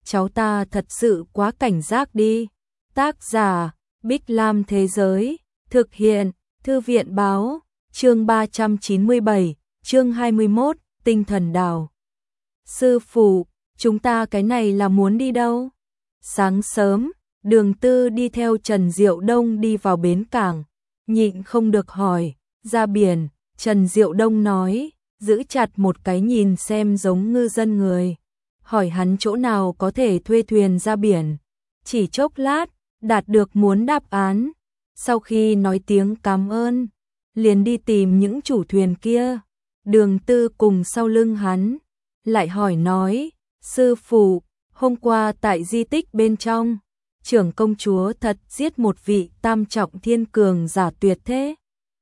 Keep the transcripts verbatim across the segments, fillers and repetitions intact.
cháu ta thật sự quá cảnh giác đi. Tác giả, Bích Lam Thế Giới, thực hiện, Thư viện Báo, chương ba trăm chín mươi bảy, chương hai mươi mốt, Tinh Thần Đảo. Sư phụ, chúng ta cái này là muốn đi đâu? Sáng sớm, Đường Tư đi theo Trần Diệu Đông đi vào bến cảng, nhịn không được hỏi, ra biển, Trần Diệu Đông nói, giữ chặt một cái nhìn xem giống ngư dân người, hỏi hắn chỗ nào có thể thuê thuyền ra biển. Chỉ chốc lát, đạt được muốn đáp án, sau khi nói tiếng cảm ơn, liền đi tìm những chủ thuyền kia. Đường Tư cùng sau lưng hắn, lại hỏi nói, sư phụ, hôm qua tại di tích bên trong, trưởng công chúa thật giết một vị tam trọng thiên cường giả tuyệt thế.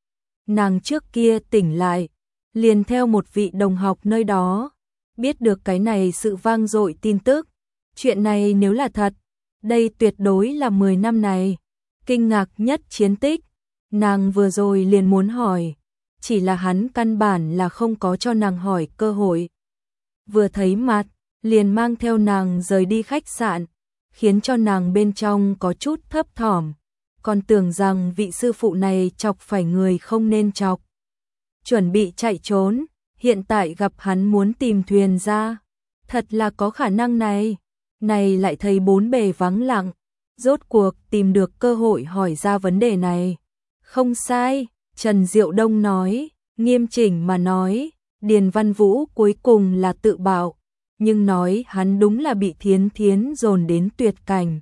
Nàng trước kia tỉnh lại, liền theo một vị đồng học nơi đó, biết được cái này sự vang dội tin tức. Chuyện này nếu là thật, đây tuyệt đối là mười năm này kinh ngạc nhất chiến tích. Nàng vừa rồi liền muốn hỏi, chỉ là hắn căn bản là không có cho nàng hỏi cơ hội. Vừa thấy mặt, liền mang theo nàng rời đi khách sạn, khiến cho nàng bên trong có chút thấp thỏm, còn tưởng rằng vị sư phụ này chọc phải người không nên chọc. Chuẩn bị chạy trốn, hiện tại gặp hắn muốn tìm thuyền ra, thật là có khả năng này. Này lại thấy bốn bề vắng lặng, rốt cuộc tìm được cơ hội hỏi ra vấn đề này. Không sai, Trần Diệu Đông nói, nghiêm chỉnh mà nói, Điền Văn Vũ cuối cùng là tự bạo, nhưng nói hắn đúng là bị Thiến Thiến dồn đến tuyệt cảnh.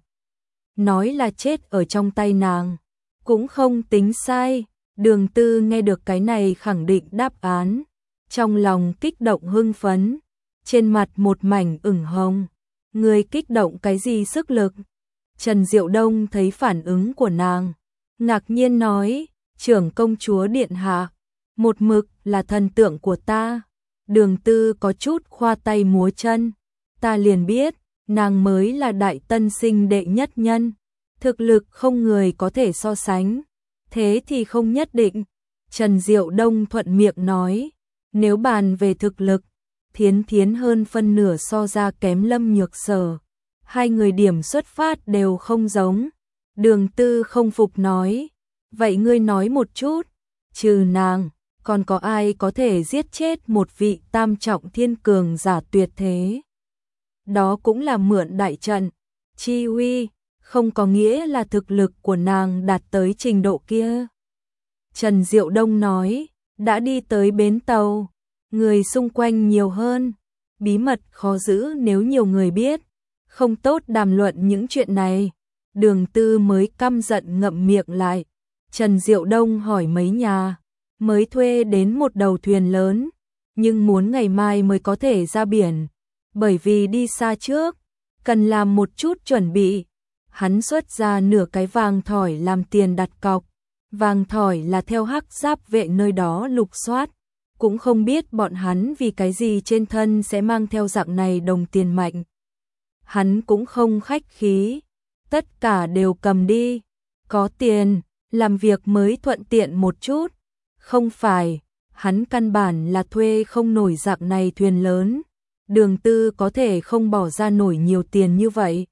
Nói là chết ở trong tay nàng, cũng không tính sai. Đường Tư nghe được cái này khẳng định đáp án, trong lòng kích động hưng phấn, trên mặt một mảnh ửng hồng. Người kích động cái gì sức lực? Trần Diệu Đông thấy phản ứng của nàng, ngạc nhiên nói, trưởng công chúa điện hạ, một mực là thần tượng của ta. Đường Tư có chút khoa tay múa chân, ta liền biết, nàng mới là đại tân sinh đệ nhất nhân, thực lực không người có thể so sánh. Thế thì không nhất định. Trần Diệu Đông thuận miệng nói, nếu bàn về thực lực, Thiến Thiến hơn phân nửa so ra kém Lâm Nhược Sở. Hai người điểm xuất phát đều không giống. Đường Tư không phục nói, vậy ngươi nói một chút, trừ nàng, còn có ai có thể giết chết một vị tam trọng thiên cường giả tuyệt thế? Đó cũng là mượn đại trận, chi uy, không có nghĩa là thực lực của nàng đạt tới trình độ kia. Trần Diệu Đông nói, đã đi tới bến tàu, người xung quanh nhiều hơn, bí mật khó giữ nếu nhiều người biết, không tốt đàm luận những chuyện này. Đường Tư mới căm giận ngậm miệng lại. Trần Diệu Đông hỏi mấy nhà, mới thuê đến một đầu thuyền lớn, nhưng muốn ngày mai mới có thể ra biển, bởi vì đi xa trước, cần làm một chút chuẩn bị. Hắn xuất ra nửa cái vàng thỏi làm tiền đặt cọc, vàng thỏi là theo hắc giáp vệ nơi đó lục soát, cũng không biết bọn hắn vì cái gì trên thân sẽ mang theo dạng này đồng tiền mạnh. Hắn cũng không khách khí, tất cả đều cầm đi, có tiền, làm việc mới thuận tiện một chút. Không phải, hắn căn bản là thuê không nổi dạng này thuyền lớn, Đường Tư có thể không bỏ ra nổi nhiều tiền như vậy.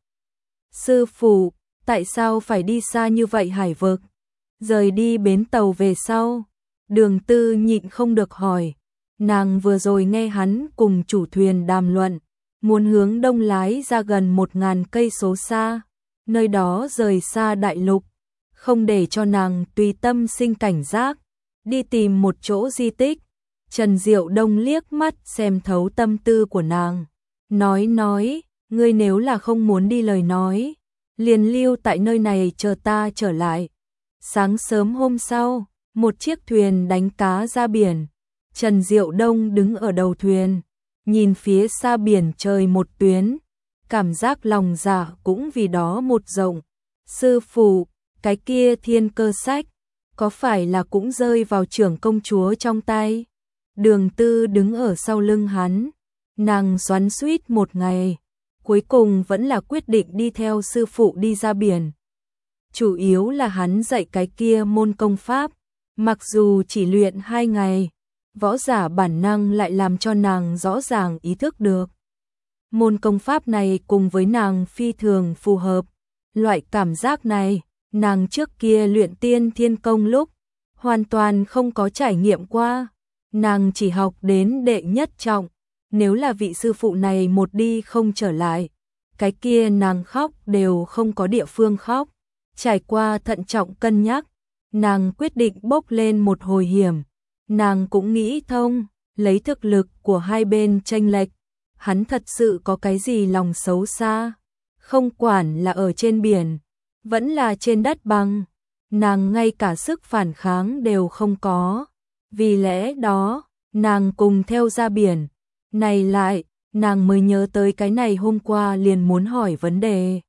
Sư phụ, tại sao phải đi xa như vậy hải vực? Rời đi bến tàu về sau, Đường Tư nhịn không được hỏi. Nàng vừa rồi nghe hắn cùng chủ thuyền đàm luận, muốn hướng đông lái ra gần một ngàn cây số xa, nơi đó rời xa đại lục, không để cho nàng tùy tâm sinh cảnh giác, đi tìm một chỗ di tích. Trần Diệu Đông liếc mắt xem thấu tâm tư của nàng, nói nói, ngươi nếu là không muốn đi lời nói, liền lưu tại nơi này chờ ta trở lại. Sáng sớm hôm sau, một chiếc thuyền đánh cá ra biển. Trần Diệu Đông đứng ở đầu thuyền, nhìn phía xa biển trời một tuyến, cảm giác lòng dạ cũng vì đó một rộng. Sư phụ, cái kia thiên cơ sách, có phải là cũng rơi vào trưởng công chúa trong tay? Đường Tư đứng ở sau lưng hắn, nàng xoắn xuýt một ngày, cuối cùng vẫn là quyết định đi theo sư phụ đi ra biển. Chủ yếu là hắn dạy cái kia môn công pháp, mặc dù chỉ luyện hai ngày, võ giả bản năng lại làm cho nàng rõ ràng ý thức được. Môn công pháp này cùng với nàng phi thường phù hợp. Loại cảm giác này, nàng trước kia luyện tiên thiên công lúc, hoàn toàn không có trải nghiệm qua. Nàng chỉ học đến đệ nhất trọng, nếu là vị sư phụ này một đi không trở lại, cái kia nàng khóc đều không có địa phương khóc. Trải qua thận trọng cân nhắc, nàng quyết định bốc lên một hồi hiểm. Nàng cũng nghĩ thông, lấy thực lực của hai bên chênh lệch, hắn thật sự có cái gì lòng xấu xa, không quản là ở trên biển, vẫn là trên đất bằng, nàng ngay cả sức phản kháng đều không có. Vì lẽ đó, nàng cùng theo ra biển. Này lại, nàng mới nhớ tới cái này hôm qua liền muốn hỏi vấn đề.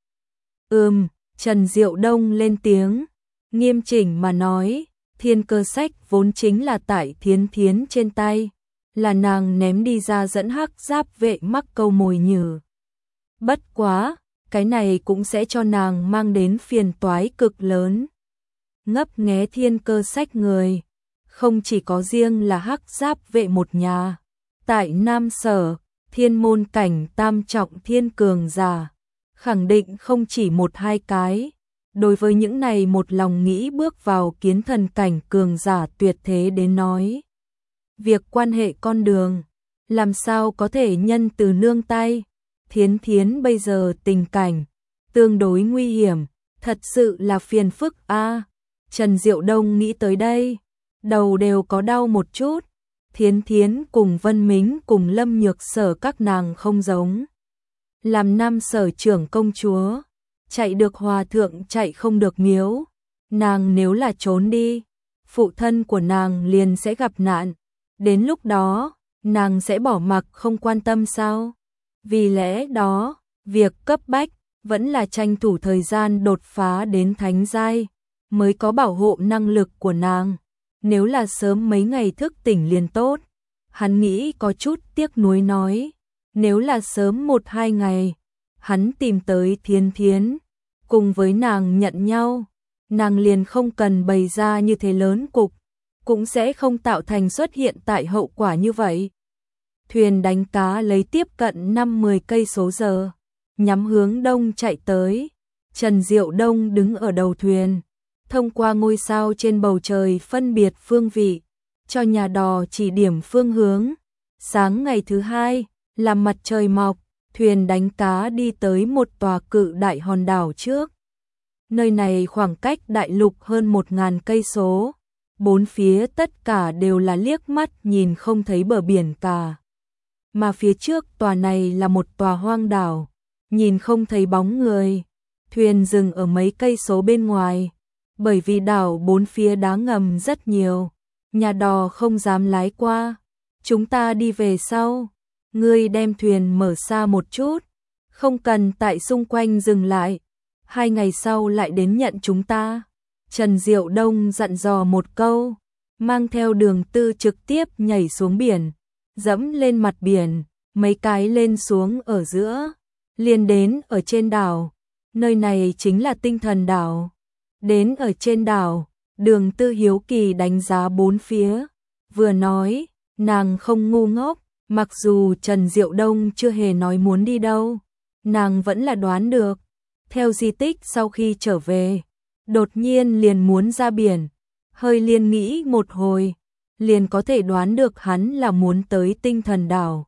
Ừm, Trần Diệu Đông lên tiếng, nghiêm chỉnh mà nói, thiên cơ sách vốn chính là tại Thiến Thiến trên tay, là nàng ném đi ra dẫn hắc giáp vệ mắc câu mồi nhử. Bất quá, cái này cũng sẽ cho nàng mang đến phiền toái cực lớn. Ngấp nghé thiên cơ sách người, không chỉ có riêng là hắc giáp vệ một nhà. Tại Nam Sở, thiên môn cảnh tam trọng thiên cường giả, khẳng định không chỉ một hai cái. Đối với những này một lòng nghĩ bước vào kiến thần cảnh cường giả tuyệt thế đến nói. Việc quan hệ con đường, làm sao có thể nhân từ nương tay. Thiến Thiến bây giờ tình cảnh, tương đối nguy hiểm, thật sự là phiền phức a. Trần Diệu Đông nghĩ tới đây, đầu đều có đau một chút. Thiến Thiến cùng Vân Mính cùng Lâm Nhược Sở các nàng không giống. Làm Nam Sở trưởng công chúa, chạy được hòa thượng chạy không được miếu. Nàng nếu là trốn đi, phụ thân của nàng liền sẽ gặp nạn. Đến lúc đó, nàng sẽ bỏ mặc không quan tâm sao? Vì lẽ đó, việc cấp bách vẫn là tranh thủ thời gian đột phá đến thánh giai, mới có bảo hộ năng lực của nàng. Nếu là sớm mấy ngày thức tỉnh liền tốt. Hắn nghĩ có chút tiếc nuối nói, nếu là sớm một hai ngày, hắn tìm tới Thiến Thiến, cùng với nàng nhận nhau, nàng liền không cần bày ra như thế lớn cục, cũng sẽ không tạo thành xuất hiện tại hậu quả như vậy. Thuyền đánh cá lấy tiếp cận năm mười cây số giờ, nhắm hướng đông chạy tới. Trần Diệu Đông đứng ở đầu thuyền, thông qua ngôi sao trên bầu trời phân biệt phương vị, cho nhà đò chỉ điểm phương hướng. Sáng ngày thứ hai, làm mặt trời mọc, thuyền đánh cá đi tới một tòa cự đại hòn đảo trước. Nơi này khoảng cách đại lục hơn một ngàn cây số, bốn phía tất cả đều là liếc mắt nhìn không thấy bờ biển cả. Mà phía trước tòa này là một tòa hoang đảo, nhìn không thấy bóng người. Thuyền dừng ở mấy cây số bên ngoài, bởi vì đảo bốn phía đá ngầm rất nhiều, nhà đò không dám lái qua. Chúng ta đi về sau, ngươi đem thuyền mở xa một chút, không cần tại xung quanh dừng lại, hai ngày sau lại đến nhận chúng ta. Trần Diệu Đông dặn dò một câu, mang theo Đường Tư trực tiếp nhảy xuống biển, dẫm lên mặt biển, mấy cái lên xuống ở giữa, liền đến ở trên đảo. Nơi này chính là Tinh Thần đảo. Đến ở trên đảo, Đường Tư hiếu kỳ đánh giá bốn phía, vừa nói, nàng không ngu ngốc, mặc dù Trần Diệu Đông chưa hề nói muốn đi đâu, nàng vẫn là đoán được. Theo di tích sau khi trở về, đột nhiên liền muốn ra biển, hơi liên nghĩ một hồi, liền có thể đoán được hắn là muốn tới Tinh Thần đảo.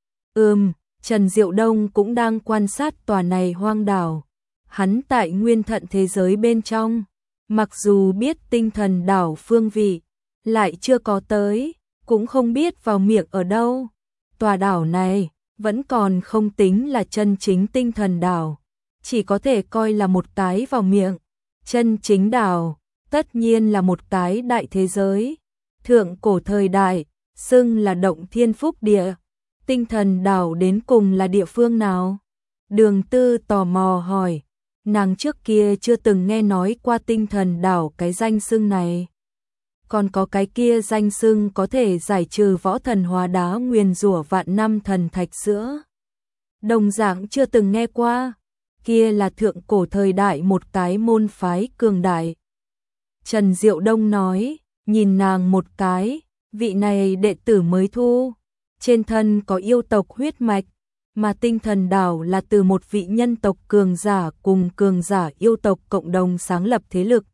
Ừm, Trần Diệu Đông cũng đang quan sát tòa này hoang đảo. Hắn tại nguyên thận thế giới bên trong, mặc dù biết Tinh Thần đảo phương vị, lại chưa có tới, cũng không biết vào miệng ở đâu. Tòa đảo này vẫn còn không tính là chân chính Tinh Thần đảo, chỉ có thể coi là một cái vào miệng. Chân chính đảo, tất nhiên là một cái đại thế giới. Thượng cổ thời đại, xưng là Động Thiên Phúc Địa. Tinh Thần đảo đến cùng là địa phương nào? Đường Tư tò mò hỏi. Nàng trước kia chưa từng nghe nói qua Tinh Thần đảo cái danh xưng này. Còn có cái kia danh xưng có thể giải trừ võ thần hóa đá nguyền rủa vạn năm thần thạch sữa. Đồng dạng chưa từng nghe qua. Kia là thượng cổ thời đại một cái môn phái cường đại. Trần Diệu Đông nói, nhìn nàng một cái, vị này đệ tử mới thu, trên thân có yêu tộc huyết mạch, mà tinh thần đảo là từ một vị nhân tộc cường giả cùng cường giả yêu tộc cộng đồng sáng lập thế lực.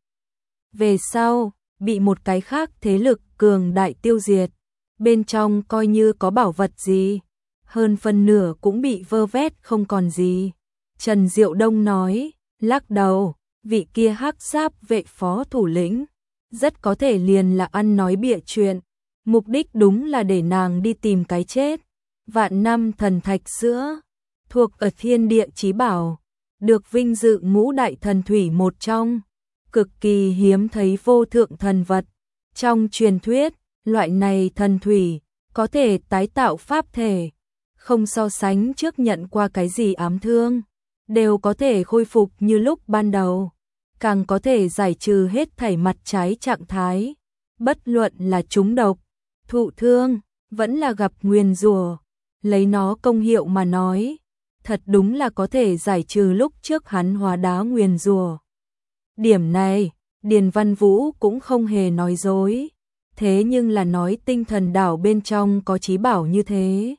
Về sau, bị một cái khác thế lực cường đại tiêu diệt, bên trong coi như có bảo vật gì, hơn phân nửa cũng bị vơ vét không còn gì. Trần Diệu Đông nói, lắc đầu, vị kia hắc giáp vệ phó thủ lĩnh, rất có thể liền là ăn nói bịa chuyện, mục đích đúng là để nàng đi tìm cái chết. Vạn năm thần thạch sữa, thuộc ở thiên địa chí bảo, được vinh dự ngũ đại thần thủy một trong, cực kỳ hiếm thấy vô thượng thần vật. Trong truyền thuyết, loại này thần thủy có thể tái tạo pháp thể, không so sánh trước nhận qua cái gì ám thương, đều có thể khôi phục như lúc ban đầu, càng có thể giải trừ hết thảy mặt trái trạng thái, bất luận là trúng độc, thụ thương, vẫn là gặp nguyền rủa. Lấy nó công hiệu mà nói, thật đúng là có thể giải trừ lúc trước hắn hóa đá nguyền rủa. Điểm này, Điền Văn Vũ cũng không hề nói dối, thế nhưng là nói tinh thần đảo bên trong có chí bảo như thế.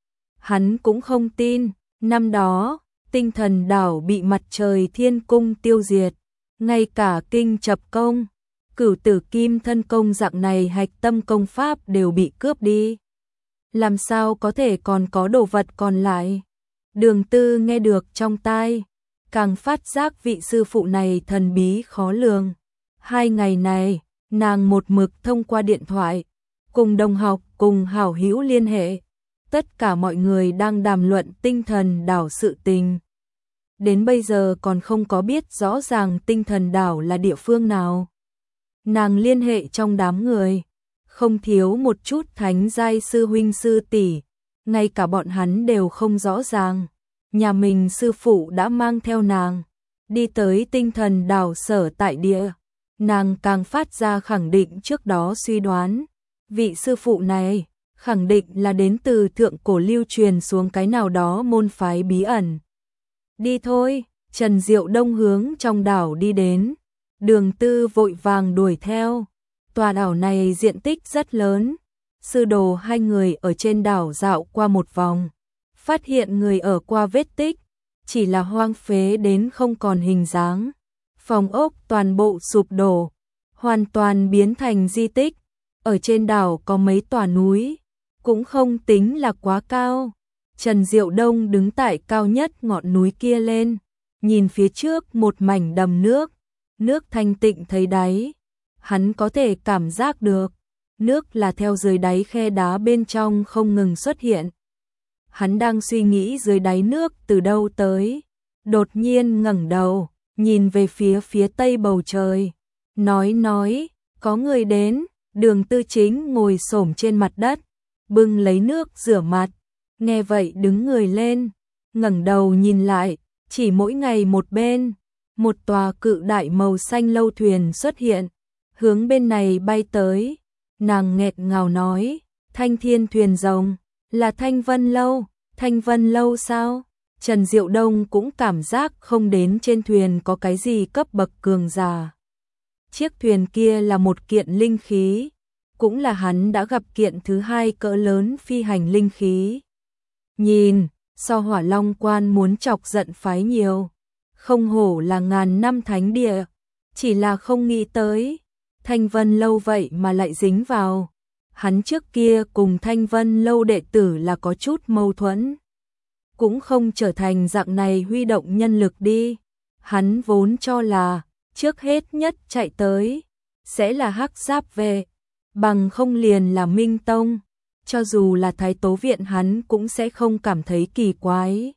Hắn cũng không tin, năm đó, tinh thần đảo bị mặt trời thiên cung tiêu diệt, ngay cả kinh chập công, cửu tử kim thân công dạng này hạch tâm công pháp đều bị cướp đi. Làm sao có thể còn có đồ vật còn lại? Đường Tư nghe được trong tai, càng phát giác vị sư phụ này thần bí khó lường. Hai ngày này, nàng một mực thông qua điện thoại, cùng đồng học, cùng hảo hữu liên hệ. Tất cả mọi người đang đàm luận tinh thần đảo sự tình. Đến bây giờ còn không có biết rõ ràng tinh thần đảo là địa phương nào. Nàng liên hệ trong đám người, không thiếu một chút thánh giai sư huynh sư tỷ, ngay cả bọn hắn đều không rõ ràng. Nhà mình sư phụ đã mang theo nàng, đi tới tinh thần đảo sở tại địa. Nàng càng phát ra khẳng định trước đó suy đoán, vị sư phụ này khẳng định là đến từ thượng cổ lưu truyền xuống cái nào đó môn phái bí ẩn. Đi thôi, Trần Diệu Đông hướng trong đảo đi đến, Đường Tư vội vàng đuổi theo. Tòa đảo này diện tích rất lớn, sư đồ hai người ở trên đảo dạo qua một vòng, phát hiện người ở qua vết tích, chỉ là hoang phế đến không còn hình dáng. Phòng ốc toàn bộ sụp đổ, hoàn toàn biến thành di tích. Ở trên đảo có mấy tòa núi, cũng không tính là quá cao. Trần Diệu Đông đứng tại cao nhất ngọn núi kia lên, nhìn phía trước một mảnh đầm nước, nước thanh tịnh thấy đáy. Hắn có thể cảm giác được, nước là theo dưới đáy khe đá bên trong không ngừng xuất hiện. Hắn đang suy nghĩ dưới đáy nước từ đâu tới, đột nhiên ngẩng đầu, nhìn về phía phía tây bầu trời, nói nói, có người đến. Đường Tư Chính ngồi xổm trên mặt đất, bưng lấy nước rửa mặt, nghe vậy đứng người lên, ngẩng đầu nhìn lại, chỉ mỗi ngày một bên, một tòa cự đại màu xanh lâu thuyền xuất hiện, hướng bên này bay tới. Nàng nghẹt ngào nói, Thanh Thiên thuyền rồng, là Thanh Vân Lâu. Thanh Vân Lâu sao? Trần Diệu Đông cũng cảm giác không đến trên thuyền có cái gì cấp bậc cường giả. Chiếc thuyền kia là một kiện linh khí, cũng là hắn đã gặp kiện thứ hai cỡ lớn phi hành linh khí. Nhìn, so Hỏa Long Quan muốn chọc giận phái nhiều, không hổ là ngàn năm thánh địa, chỉ là không nghĩ tới, Thanh Vân Lâu vậy mà lại dính vào. Hắn trước kia cùng Thanh Vân Lâu đệ tử là có chút mâu thuẫn, cũng không trở thành dạng này huy động nhân lực đi. Hắn vốn cho là trước hết nhất chạy tới sẽ là Hắc Giáp về, bằng không liền là Minh Tông, cho dù là Thái Tố Viện hắn cũng sẽ không cảm thấy kỳ quái.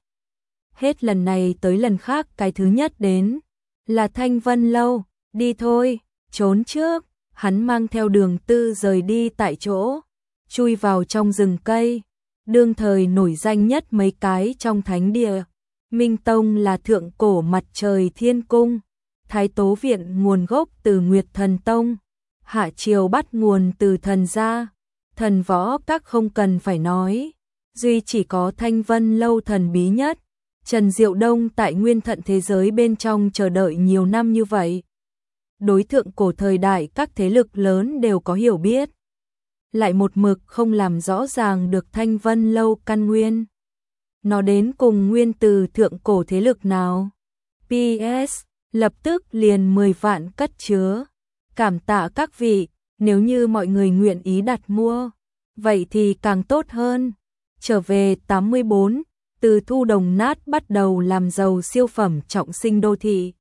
Hết lần này tới lần khác cái thứ nhất đến là Thanh Vân Lâu. Đi thôi, trốn trước. Hắn mang theo Đường Tư rời đi tại chỗ, chui vào trong rừng cây. Đương thời nổi danh nhất mấy cái trong thánh địa, Minh Tông là thượng cổ mặt trời thiên cung, Thái Tố Viện nguồn gốc từ Nguyệt Thần Tông, Hạ Triều bắt nguồn từ thần gia, Thần Võ Các không cần phải nói, duy chỉ có Thanh Vân Lâu thần bí nhất. Trần Diệu Đông tại nguyên thận thế giới bên trong chờ đợi nhiều năm như vậy, đối thượng cổ thời đại các thế lực lớn đều có hiểu biết, lại một mực không làm rõ ràng được Thanh Vân Lâu căn nguyên. nó đến cùng nguyên từ thượng cổ thế lực nào? pê ét, lập tức liền mười vạn cất chứa. Cảm tạ các vị, nếu như mọi người nguyện ý đặt mua, vậy thì càng tốt hơn. Trở về tám mươi bốn, từ thu đồng nát bắt đầu làm giàu siêu phẩm trọng sinh đô thị.